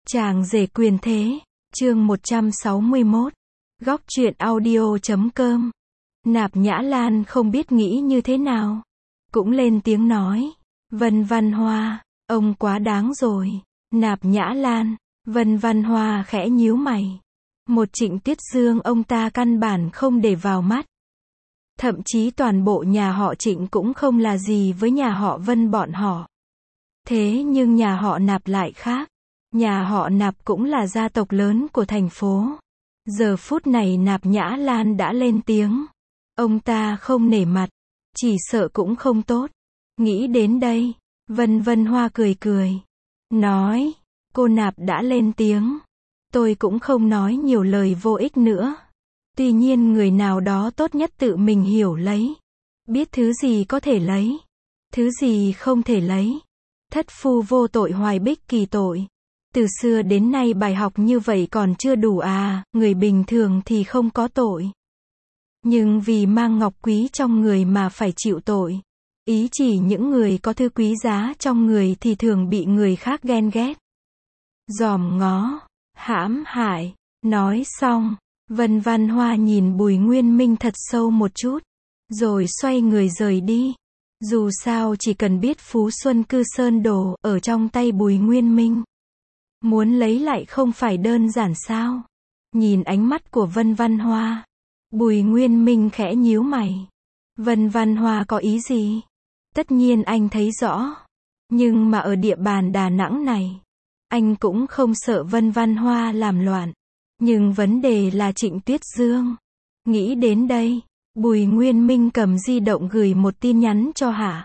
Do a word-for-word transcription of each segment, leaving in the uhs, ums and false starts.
Chàng rể quyền thế, chương một trăm sáu mươi mốt, góc truyện audio chấm com. Nạp Nhã Lan không biết nghĩ như thế nào. Cũng lên tiếng nói, Vân Văn Hoa, ông quá đáng rồi. Nạp Nhã Lan, Vân Văn Hoa khẽ nhíu mày. Một Trịnh Tuyết Dương ông ta căn bản không để vào mắt. Thậm chí toàn bộ nhà họ Trịnh cũng không là gì với nhà họ Vân bọn họ. Thế nhưng nhà họ Nạp lại khác. Nhà họ Nạp cũng là gia tộc lớn của thành phố. Giờ phút này Nạp Nhã Lan đã lên tiếng. Ông ta không nể mặt, chỉ sợ cũng không tốt. Nghĩ đến đây, Vân Vân Hoa cười cười. Nói, cô Nạp đã lên tiếng. Tôi cũng không nói nhiều lời vô ích nữa. Tuy nhiên người nào đó tốt nhất tự mình hiểu lấy. Biết thứ gì có thể lấy. Thứ gì không thể lấy. Thất phu vô tội hoài bích kỳ tội. Từ xưa đến nay bài học như vậy còn chưa đủ à, người bình thường thì không có tội. Nhưng vì mang ngọc quý trong người mà phải chịu tội. Ý chỉ những người có thứ quý giá trong người thì thường bị người khác ghen ghét. Dòm ngó, hãm hại, nói xong, Vân Văn Hoa nhìn Bùi Nguyên Minh thật sâu một chút, rồi xoay người rời đi. Dù sao chỉ cần biết Phú Xuân Cư Sơn Đồ ở trong tay Bùi Nguyên Minh. Muốn lấy lại không phải đơn giản sao? Nhìn ánh mắt của Vân Văn Hoa, Bùi Nguyên Minh khẽ nhíu mày. Vân Văn Hoa có ý gì? Tất nhiên anh thấy rõ. Nhưng mà ở địa bàn Đà Nẵng này, anh cũng không sợ Vân Văn Hoa làm loạn. Nhưng vấn đề là Trịnh Tuyết Dương. Nghĩ đến đây, Bùi Nguyên Minh cầm di động gửi một tin nhắn cho Hạ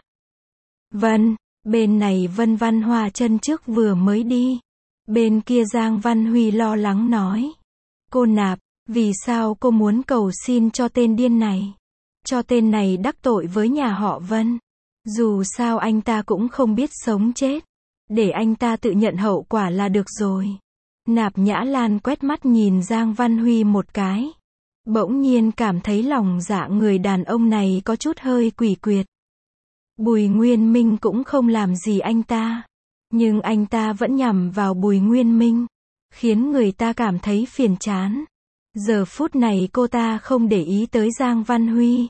Vân. Bên này Vân Văn Hoa chân trước vừa mới đi. Bên kia Giang Văn Huy lo lắng nói. Cô Nạp, vì sao cô muốn cầu xin cho tên điên này? Cho tên này đắc tội với nhà họ Vân. Dù sao anh ta cũng không biết sống chết. Để anh ta tự nhận hậu quả là được rồi. Nạp Nhã Lan quét mắt nhìn Giang Văn Huy một cái. Bỗng nhiên cảm thấy lòng dạ người đàn ông này có chút hơi quỷ quyệt. Bùi Nguyên Minh cũng không làm gì anh ta. Nhưng anh ta vẫn nhằm vào Bùi Nguyên Minh. Khiến người ta cảm thấy phiền chán. Giờ phút này cô ta không để ý tới Giang Văn Huy.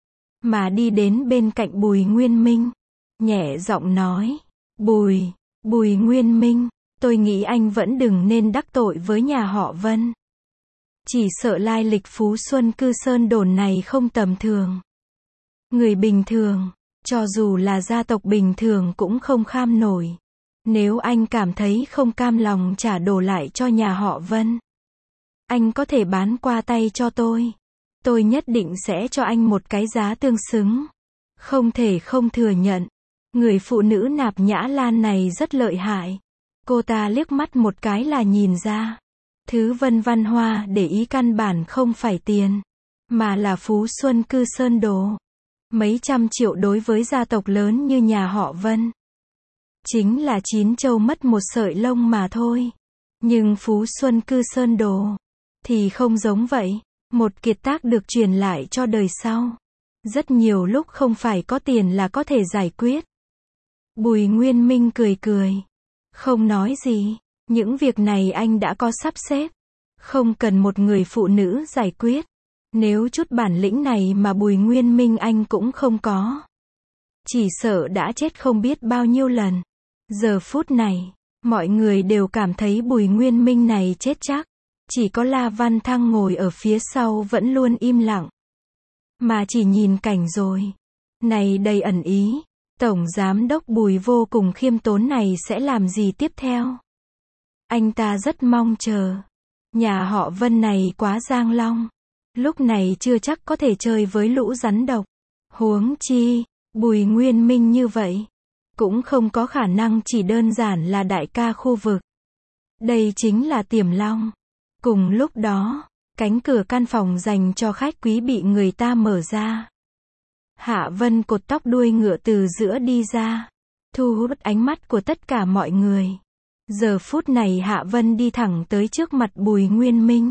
Mà đi đến bên cạnh Bùi Nguyên Minh. Nhẹ giọng nói. Bùi, Bùi Nguyên Minh, tôi nghĩ anh vẫn đừng nên đắc tội với nhà họ Vân. Chỉ sợ lai lịch Phú Xuân Cư Sơn Đồn này không tầm thường. Người bình thường, cho dù là gia tộc bình thường cũng không kham nổi. Nếu anh cảm thấy không cam lòng trả đồ lại cho nhà họ Vân, anh có thể bán qua tay cho tôi. Tôi nhất định sẽ cho anh một cái giá tương xứng. Không thể không thừa nhận. Người phụ nữ Nạp Nhã Lan này rất lợi hại. Cô ta liếc mắt một cái là nhìn ra. Thứ Vân Văn Hoa để ý căn bản không phải tiền. Mà là Phú Xuân Cư Sơn Đồ. Mấy trăm triệu đối với gia tộc lớn như nhà họ Vân. Chính là chín châu mất một sợi lông mà thôi. Nhưng Phú Xuân Cư Sơn Đồ thì không giống vậy. Một kiệt tác được truyền lại cho đời sau. Rất nhiều lúc không phải có tiền là có thể giải quyết. Bùi Nguyên Minh cười cười. Không nói gì. Những việc này anh đã có sắp xếp. Không cần một người phụ nữ giải quyết. Nếu chút bản lĩnh này mà Bùi Nguyên Minh anh cũng không có. Chỉ sợ đã chết không biết bao nhiêu lần. Giờ phút này, mọi người đều cảm thấy Bùi Nguyên Minh này chết chắc. Chỉ có La Văn Thăng ngồi ở phía sau vẫn luôn im lặng. Mà chỉ nhìn cảnh rồi. Này đầy ẩn ý. Tổng Giám đốc Bùi vô cùng khiêm tốn này sẽ làm gì tiếp theo? Anh ta rất mong chờ. Nhà họ Vân này quá giang long. Lúc này chưa chắc có thể chơi với lũ rắn độc. Huống chi, Bùi Nguyên Minh như vậy. Cũng không có khả năng chỉ đơn giản là đại ca khu vực. Đây chính là Tiềm Long. Cùng lúc đó, cánh cửa căn phòng dành cho khách quý bị người ta mở ra. Hạ Vân cột tóc đuôi ngựa từ giữa đi ra. Thu hút ánh mắt của tất cả mọi người. Giờ phút này Hạ Vân đi thẳng tới trước mặt Bùi Nguyên Minh.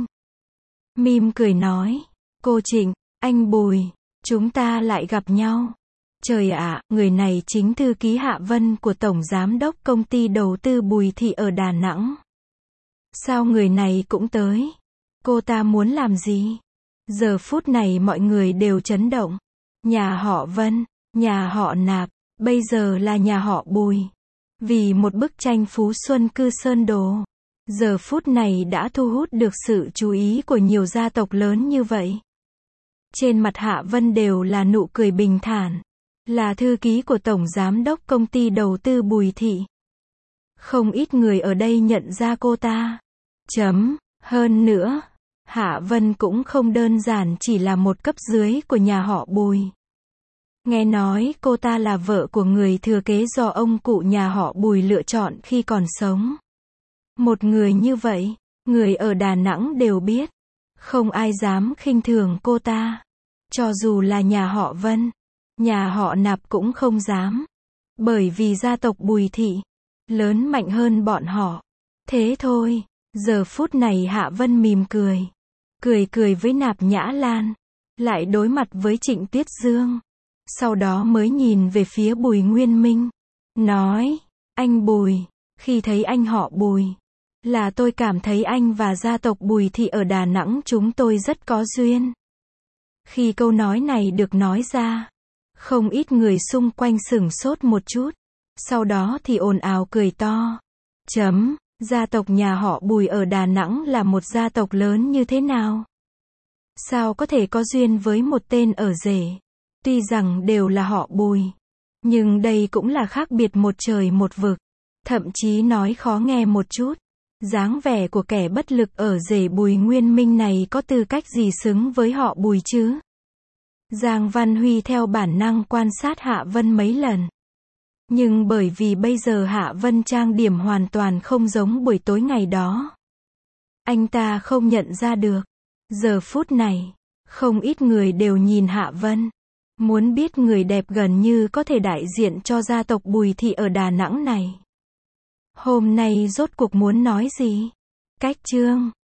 Mỉm cười nói. Cô Trịnh, anh Bùi, chúng ta lại gặp nhau. Trời ạ, người này chính thư ký Hạ Vân của Tổng Giám đốc Công ty Đầu tư Bùi Thị ở Đà Nẵng. Sao người này cũng tới? Cô ta muốn làm gì? Giờ phút này mọi người đều chấn động. Nhà họ Vân, nhà họ Nạp, bây giờ là nhà họ Bùi. Vì một bức tranh Phú Xuân Cư Sơn Đồ, giờ phút này đã thu hút được sự chú ý của nhiều gia tộc lớn như vậy. Trên mặt Hạ Vân đều là nụ cười bình thản. Là thư ký của Tổng Giám đốc Công ty Đầu tư Bùi Thị. Không ít người ở đây nhận ra cô ta. Chấm. Hơn nữa, Hạ Vân cũng không đơn giản chỉ là một cấp dưới của nhà họ Bùi. Nghe nói cô ta là vợ của người thừa kế do ông cụ nhà họ Bùi lựa chọn khi còn sống. Một người như vậy, người ở Đà Nẵng đều biết. Không ai dám khinh thường cô ta. Cho dù là nhà họ Vân, nhà họ Nạp cũng không dám. Bởi vì gia tộc Bùi Thị lớn mạnh hơn bọn họ. Thế thôi, giờ phút này Hạ Vân mỉm cười. Cười cười với Nạp Nhã Lan. Lại đối mặt với Trịnh Tuyết Dương. Sau đó mới nhìn về phía Bùi Nguyên Minh. Nói, anh Bùi, khi thấy anh họ Bùi, là tôi cảm thấy anh và gia tộc Bùi Thị ở Đà Nẵng chúng tôi rất có duyên. Khi câu nói này được nói ra, không ít người xung quanh sửng sốt một chút. Sau đó thì ồn ào cười to. Chấm, gia tộc nhà họ Bùi ở Đà Nẵng là một gia tộc lớn như thế nào? Sao có thể có duyên với một tên ở rể? Tuy rằng đều là họ Bùi, nhưng đây cũng là khác biệt một trời một vực. Thậm chí nói khó nghe một chút, dáng vẻ của kẻ bất lực ở rể Bùi Nguyên Minh này có tư cách gì xứng với họ Bùi chứ? Giang Văn Huy theo bản năng quan sát Hạ Vân mấy lần. Nhưng bởi vì bây giờ Hạ Vân trang điểm hoàn toàn không giống buổi tối ngày đó, anh ta không nhận ra được. Giờ phút này, không ít người đều nhìn Hạ Vân, muốn biết người đẹp gần như có thể đại diện cho gia tộc Bùi Thị ở Đà Nẵng này hôm nay rốt cuộc muốn nói gì. Cách chương